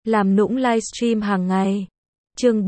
làm nũng livestream hàng ngày. Chương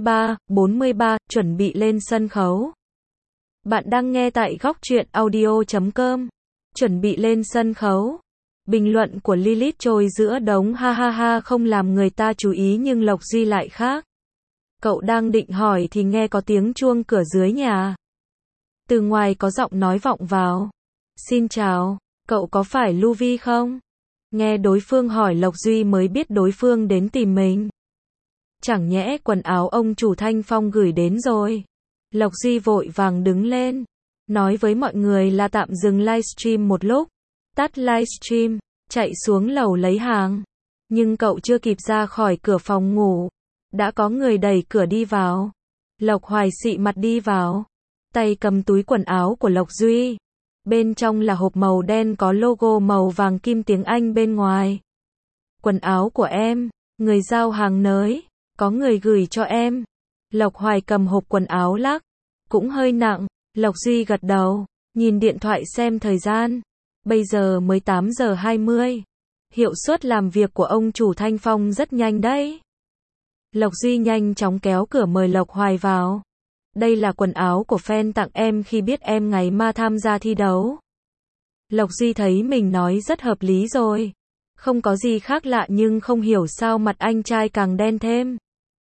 43, chuẩn bị lên sân khấu. Bạn đang nghe tại góc truyện audio.com. Chuẩn bị lên sân khấu. Bình luận của Lilith trôi giữa đống ha ha ha không làm người ta chú ý nhưng Lộc Duy lại khác. Cậu đang định hỏi thì nghe có tiếng chuông cửa dưới nhà. Từ ngoài có giọng nói vọng vào. Xin chào, cậu có phải Luvi không? Nghe đối phương hỏi Lộc Duy mới biết đối phương đến tìm mình. Chẳng nhẽ quần áo ông chủ Thanh Phong gửi đến rồi. Lộc Duy vội vàng đứng lên. Nói với mọi người là tạm dừng livestream một lúc. Tắt livestream, chạy xuống lầu lấy hàng. Nhưng cậu chưa kịp ra khỏi cửa phòng ngủ. Đã có người đẩy cửa đi vào. Lộc Hoài xị mặt đi vào. Tay cầm túi quần áo của Lộc Duy. Bên trong là hộp màu đen có logo màu vàng kim tiếng Anh bên ngoài. Quần áo của em, người giao hàng nới, có người gửi cho em. Lộc Hoài cầm hộp quần áo lắc, cũng hơi nặng. Lộc Duy gật đầu, nhìn điện thoại xem thời gian. Bây giờ mới 8 giờ 20. Hiệu suất làm việc của ông chủ Thanh Phong rất nhanh đấy. Lộc Duy nhanh chóng kéo cửa mời Lộc Hoài vào. Đây là quần áo của fan tặng em khi biết em ngày mai tham gia thi đấu. Lộc Duy thấy mình nói rất hợp lý rồi. Không có gì khác lạ nhưng không hiểu sao mặt anh trai càng đen thêm.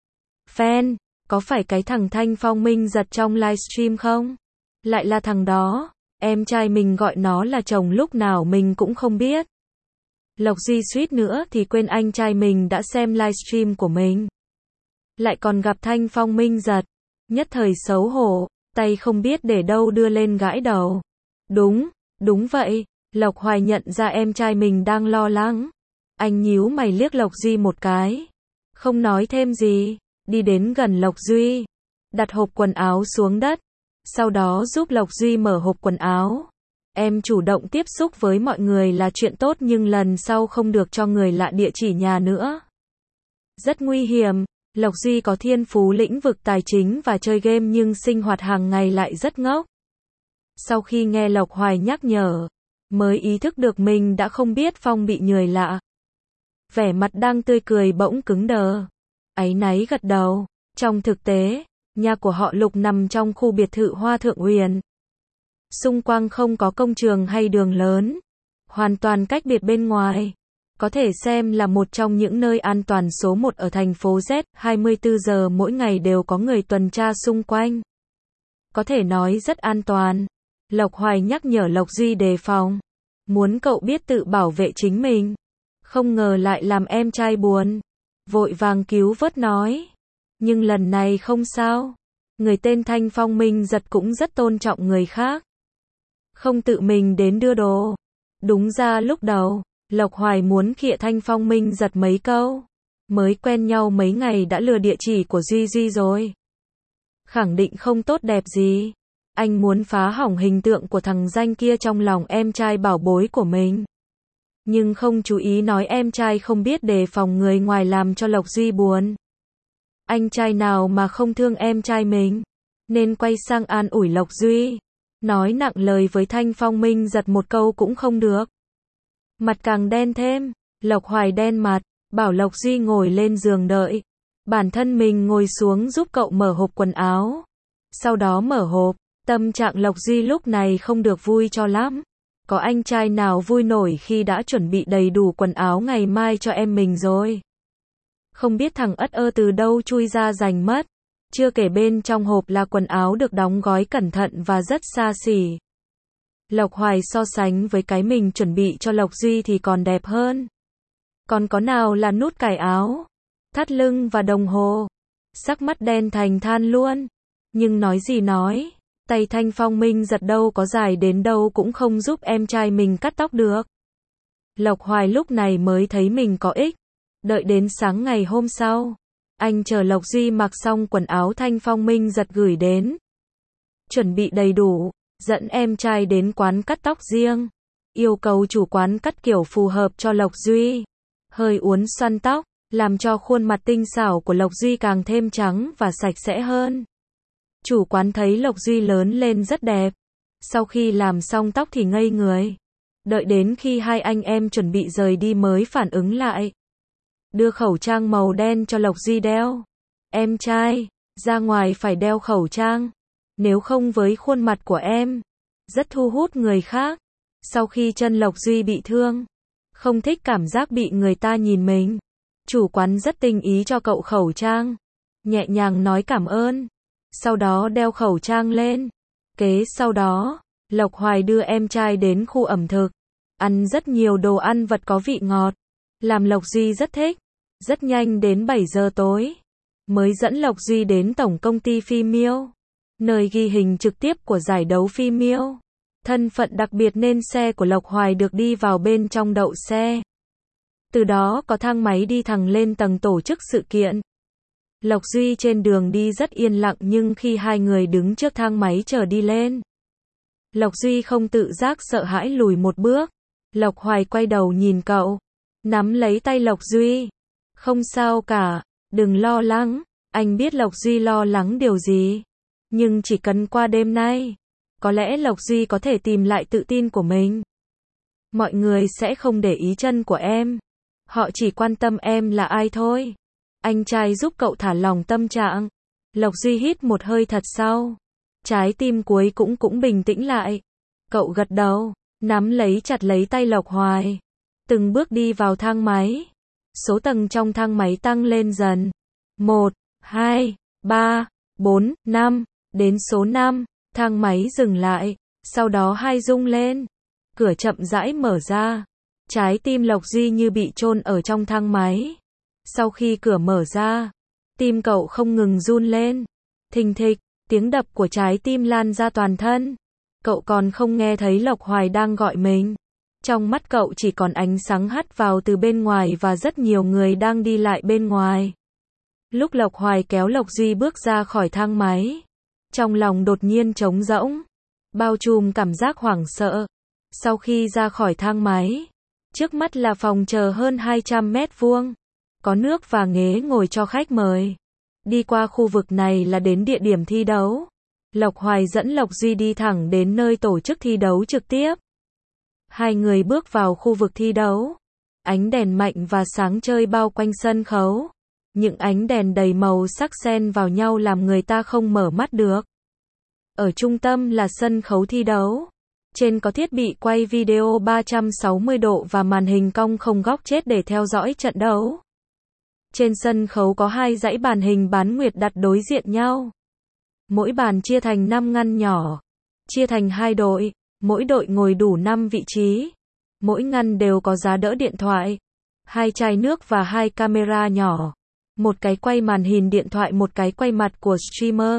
Fan, có phải cái thằng Thanh Phong Minh giật trong livestream không? Lại là thằng đó, em trai mình gọi nó là chồng lúc nào mình cũng không biết. Lộc Duy suýt nữa thì quên anh trai mình đã xem livestream của mình. Lại còn gặp Thanh Phong Minh giật. Nhất thời xấu hổ, tay không biết để đâu đưa lên gãi đầu. Đúng vậy, Lộc Hoài nhận ra em trai mình đang lo lắng. Anh nhíu mày liếc Lộc Duy một cái. Không nói thêm gì, đi đến gần Lộc Duy. Đặt hộp quần áo xuống đất. Sau đó giúp Lộc Duy mở hộp quần áo. Em chủ động tiếp xúc với mọi người là chuyện tốt nhưng lần sau không được cho người lạ địa chỉ nhà nữa. Rất nguy hiểm. Lộc Duy có thiên phú lĩnh vực tài chính và chơi game nhưng sinh hoạt hàng ngày lại rất ngốc. Sau khi nghe Lộc Hoài nhắc nhở, mới ý thức được mình đã không biết Phong bị người lạ. Vẻ mặt đang tươi cười bỗng cứng đờ. Áy náy gật đầu. Trong thực tế, nhà của họ Lục nằm trong khu biệt thự Hoa Thượng Huyền. Xung quanh không có công trường hay đường lớn. Hoàn toàn cách biệt bên ngoài. Có thể xem là một trong những nơi an toàn số 1 ở thành phố Z, 24 giờ mỗi ngày đều có người tuần tra xung quanh. Có thể nói rất an toàn. Lộc Hoài nhắc nhở Lộc Duy đề phòng. Muốn cậu biết tự bảo vệ chính mình. Không ngờ lại làm em trai buồn. Vội vàng cứu vớt nói. Nhưng lần này không sao. Người tên Thanh Phong Minh giật cũng rất tôn trọng người khác. Không tự mình đến đưa đồ. Đúng ra lúc đầu Lộc Hoài muốn khịa Thanh Phong Minh giật mấy câu. Mới quen nhau mấy ngày đã lừa địa chỉ của Duy Duy rồi. Khẳng định không tốt đẹp gì. Anh muốn phá hỏng hình tượng của thằng danh kia trong lòng em trai bảo bối của mình. Nhưng không chú ý nói em trai không biết đề phòng người ngoài làm cho Lộc Duy buồn. Anh trai nào mà không thương em trai mình. Nên quay sang an ủi Lộc Duy. Nói nặng lời với Thanh Phong Minh giật một câu cũng không được. Mặt càng đen thêm, Lộc Hoài đen mặt, bảo Lộc Duy ngồi lên giường đợi. Bản thân mình ngồi xuống giúp cậu mở hộp quần áo. Sau đó mở hộp, tâm trạng Lộc Duy lúc này không được vui cho lắm. Có anh trai nào vui nổi khi đã chuẩn bị đầy đủ quần áo ngày mai cho em mình rồi. Không biết thằng ất ơ từ đâu chui ra giành mất. Chưa kể bên trong hộp là quần áo được đóng gói cẩn thận và rất xa xỉ. Lộc Hoài so sánh với cái mình chuẩn bị cho Lộc Duy thì còn đẹp hơn. Còn có nào là nút cài áo, thắt lưng và đồng hồ. Sắc mắt đen thành than luôn. Nhưng nói gì nói, tay Thanh Phong Minh giật đâu có dài đến đâu cũng không giúp em trai mình cắt tóc được. Lộc Hoài lúc này mới thấy mình có ích. Đợi đến sáng ngày hôm sau, anh chờ Lộc Duy mặc xong quần áo Thanh Phong Minh giật gửi đến. Chuẩn bị đầy đủ. Dẫn em trai đến quán cắt tóc riêng. Yêu cầu chủ quán cắt kiểu phù hợp cho Lộc Duy. Hơi uốn xoăn tóc, làm cho khuôn mặt tinh xảo của Lộc Duy càng thêm trắng và sạch sẽ hơn. Chủ quán thấy Lộc Duy lớn lên rất đẹp. Sau khi làm xong tóc thì ngây người. Đợi đến khi hai anh em chuẩn bị rời đi mới phản ứng lại. đưa khẩu trang màu đen cho Lộc Duy đeo. Em trai, ra ngoài phải đeo khẩu trang. Nếu không với khuôn mặt của em, rất thu hút người khác. Sau khi chân Lộc Duy bị thương, không thích cảm giác bị người ta nhìn mình. Chủ quán rất tinh ý cho cậu khẩu trang, nhẹ nhàng nói cảm ơn, sau đó đeo khẩu trang lên. Sau đó, Lộc Hoài đưa em trai đến khu ẩm thực, ăn rất nhiều đồ ăn vặt có vị ngọt, làm Lộc Duy rất thích. Rất nhanh đến 7 giờ tối, mới dẫn Lộc Duy đến tổng công ty Phim-Miêu, nơi ghi hình trực tiếp của giải đấu Phim-Miêu. Thân phận đặc biệt nên xe của Lộc Hoài được đi vào bên trong đậu xe. Từ đó có thang máy đi thẳng lên tầng tổ chức sự kiện. Lộc Duy trên đường đi rất yên lặng nhưng khi hai người đứng trước thang máy chờ đi lên, Lộc Duy không tự giác sợ hãi lùi một bước. Lộc Hoài quay đầu nhìn cậu, nắm lấy tay Lộc Duy. Không sao cả, đừng lo lắng. Anh biết Lộc Duy lo lắng điều gì. Nhưng chỉ cần qua đêm nay, có lẽ Lộc Duy có thể tìm lại tự tin của mình. Mọi người sẽ không để ý chân của em. Họ chỉ quan tâm em là ai thôi. Anh trai giúp cậu thả lỏng tâm trạng. Lộc Duy hít một hơi thật sâu. Trái tim cuối cũng bình tĩnh lại. Cậu gật đầu, nắm chặt lấy tay Lộc Hoài. Từng bước đi vào thang máy. Số tầng trong thang máy tăng lên dần. 1, 2, 3, 4, 5. Đến số 5, thang máy dừng lại. Sau đó 2 rung lên. Cửa chậm rãi mở ra. Trái tim Lộc Duy như bị chôn ở trong thang máy. Sau khi cửa mở ra, tim cậu không ngừng run lên. Thình thịch, tiếng đập của trái tim lan ra toàn thân. Cậu còn không nghe thấy Lộc Hoài đang gọi mình. Trong mắt cậu chỉ còn ánh sáng hắt vào từ bên ngoài và rất nhiều người đang đi lại bên ngoài. Lúc Lộc Hoài kéo Lộc Duy bước ra khỏi thang máy, trong lòng đột nhiên trống rỗng, bao trùm cảm giác hoảng sợ. Sau khi ra khỏi thang máy, trước mắt là phòng chờ hơn 200 mét vuông, có nước và ghế ngồi cho khách mời. Đi qua khu vực này là đến địa điểm thi đấu. Lộc Hoài dẫn Lộc Duy đi thẳng đến nơi tổ chức thi đấu trực tiếp. Hai người bước vào khu vực thi đấu. Ánh đèn mạnh và sáng chơi bao quanh sân khấu. Những ánh đèn đầy màu sắc xen vào nhau làm người ta không mở mắt được. Ở trung tâm là sân khấu thi đấu. Trên có thiết bị quay video 360 độ và màn hình cong không góc chết để theo dõi trận đấu. Trên sân khấu có 2 dãy bàn hình bán nguyệt đặt đối diện nhau. Mỗi bàn chia thành 5 ngăn nhỏ. Chia thành 2 đội. Mỗi đội ngồi đủ 5 vị trí. Mỗi ngăn đều có giá đỡ điện thoại, 2 chai nước và 2 camera nhỏ. Một cái quay màn hình điện thoại, một cái quay mặt của streamer.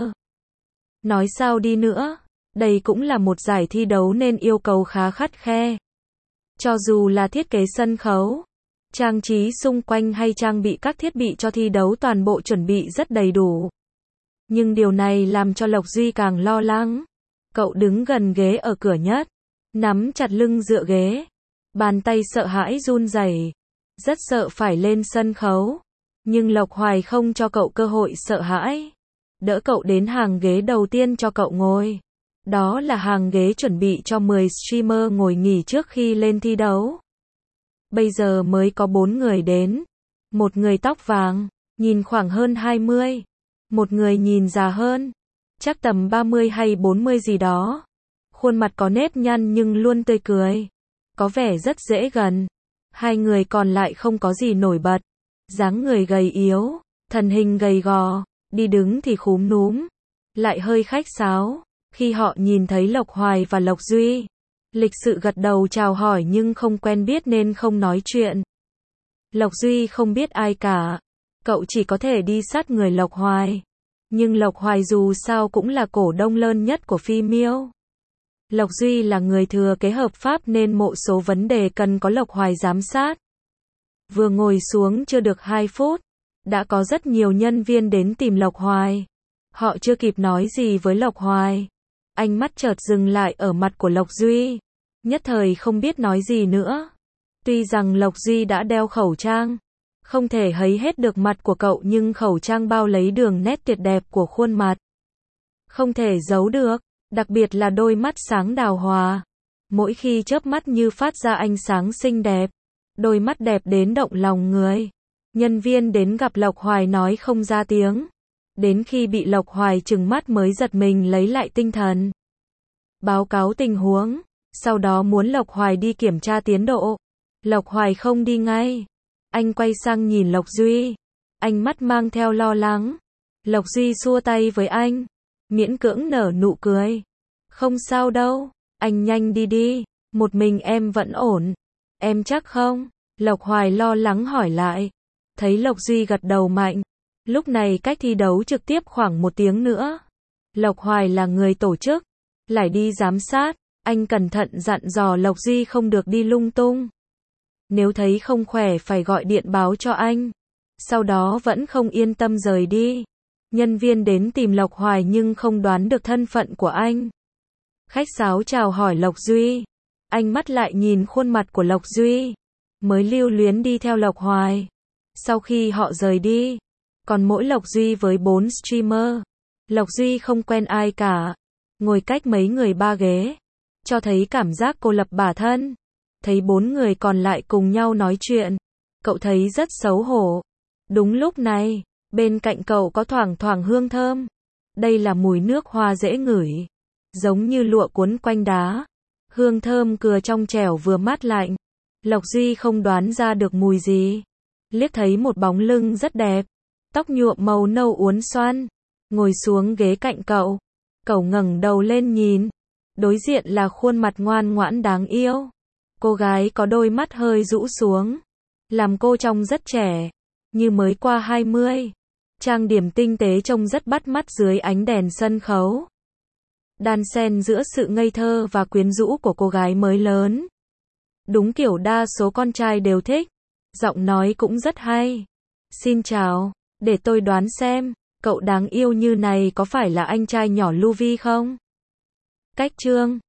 Nói sao đi nữa, đây cũng là một giải thi đấu nên yêu cầu khá khắt khe. Cho dù là thiết kế sân khấu, trang trí xung quanh hay trang bị các thiết bị cho thi đấu toàn bộ chuẩn bị rất đầy đủ. Nhưng điều này làm cho Lộc Duy càng lo lắng. Cậu đứng gần ghế ở cửa nhất, nắm chặt lưng dựa ghế, bàn tay sợ hãi run rẩy, rất sợ phải lên sân khấu. Nhưng Lộc Hoài không cho cậu cơ hội sợ hãi, đỡ cậu đến hàng ghế đầu tiên cho cậu ngồi. Đó là hàng ghế chuẩn bị cho 10 streamer ngồi nghỉ trước khi lên thi đấu. Bây giờ mới có 4 người đến. Một người tóc vàng, nhìn khoảng hơn 20. Một người nhìn già hơn, chắc tầm 30 hay 40 gì đó. Khuôn mặt có nếp nhăn nhưng luôn tươi cười, có vẻ rất dễ gần. 2 người còn lại không có gì nổi bật. Dáng người gầy yếu, thân hình gầy gò, đi đứng thì khúm núm, lại hơi khách sáo. Khi họ nhìn thấy Lộc Hoài và Lộc Duy, lịch sự gật đầu chào hỏi nhưng không quen biết nên không nói chuyện. Lộc Duy không biết ai cả, cậu chỉ có thể đi sát người Lộc Hoài. Nhưng Lộc Hoài dù sao cũng là cổ đông lớn nhất của Phim-Miêu. Lộc Duy là người thừa kế hợp pháp nên một số vấn đề cần có Lộc Hoài giám sát. Vừa ngồi xuống chưa được 2 phút, đã có rất nhiều nhân viên đến tìm Lộc Hoài. Họ chưa kịp nói gì với Lộc Hoài, ánh mắt chợt dừng lại ở mặt của Lộc Duy, nhất thời không biết nói gì nữa. Tuy rằng Lộc Duy đã đeo khẩu trang, không thể thấy hết được mặt của cậu nhưng khẩu trang bao lấy đường nét tuyệt đẹp của khuôn mặt. Không thể giấu được, đặc biệt là đôi mắt sáng đào hoa. Mỗi khi chớp mắt như phát ra ánh sáng xinh đẹp. Đôi mắt đẹp đến động lòng người. Nhân viên đến gặp Lộc Hoài nói không ra tiếng. Đến khi bị Lộc Hoài trừng mắt mới giật mình lấy lại tinh thần. Báo cáo tình huống, sau đó muốn Lộc Hoài đi kiểm tra tiến độ. Lộc Hoài không đi ngay. Anh quay sang nhìn Lộc Duy. Ánh mắt mang theo lo lắng. Lộc Duy xua tay với anh. Miễn cưỡng nở nụ cười. Không sao đâu, anh nhanh đi đi. Một mình em vẫn ổn. Em chắc không? Lộc Hoài lo lắng hỏi lại. Thấy Lộc Duy gật đầu mạnh. Lúc này cách thi đấu trực tiếp khoảng 1 tiếng nữa. Lộc Hoài là người tổ chức. Lại đi giám sát. Anh cẩn thận dặn dò Lộc Duy không được đi lung tung. Nếu thấy không khỏe phải gọi điện báo cho anh. Sau đó vẫn không yên tâm rời đi. Nhân viên đến tìm Lộc Hoài nhưng không đoán được thân phận của anh. Khách sáo chào hỏi Lộc Duy. Anh mắt lại nhìn khuôn mặt của Lộc Duy. Mới lưu luyến đi theo Lộc Hoài. Sau khi họ rời đi, còn mỗi Lộc Duy với 4 streamer. Lộc Duy không quen ai cả. Ngồi cách mấy người 3 ghế. Cho thấy cảm giác cô lập bản thân. Thấy 4 người còn lại cùng nhau nói chuyện. Cậu thấy rất xấu hổ. Đúng lúc này, bên cạnh cậu có thoảng thoảng hương thơm. Đây là mùi nước hoa dễ ngửi. Giống như lụa cuốn quanh đá. Hương thơm cừa trong trẻo vừa mát lạnh. Lộc Duy không đoán ra được mùi gì. Liếc thấy một bóng lưng rất đẹp. Tóc nhuộm màu nâu uốn xoăn. Ngồi xuống ghế cạnh cậu. Cậu ngẩng đầu lên nhìn. Đối diện là khuôn mặt ngoan ngoãn đáng yêu. Cô gái có đôi mắt hơi rũ xuống. Làm cô trông rất trẻ. Như mới qua 20. Trang điểm tinh tế trông rất bắt mắt dưới ánh đèn sân khấu. Đan xen giữa sự ngây thơ và quyến rũ của cô gái mới lớn. Đúng kiểu đa số con trai đều thích. Giọng nói cũng rất hay. Xin chào, để tôi đoán xem, cậu đáng yêu như này có phải là anh trai nhỏ Luvi không? Cách chương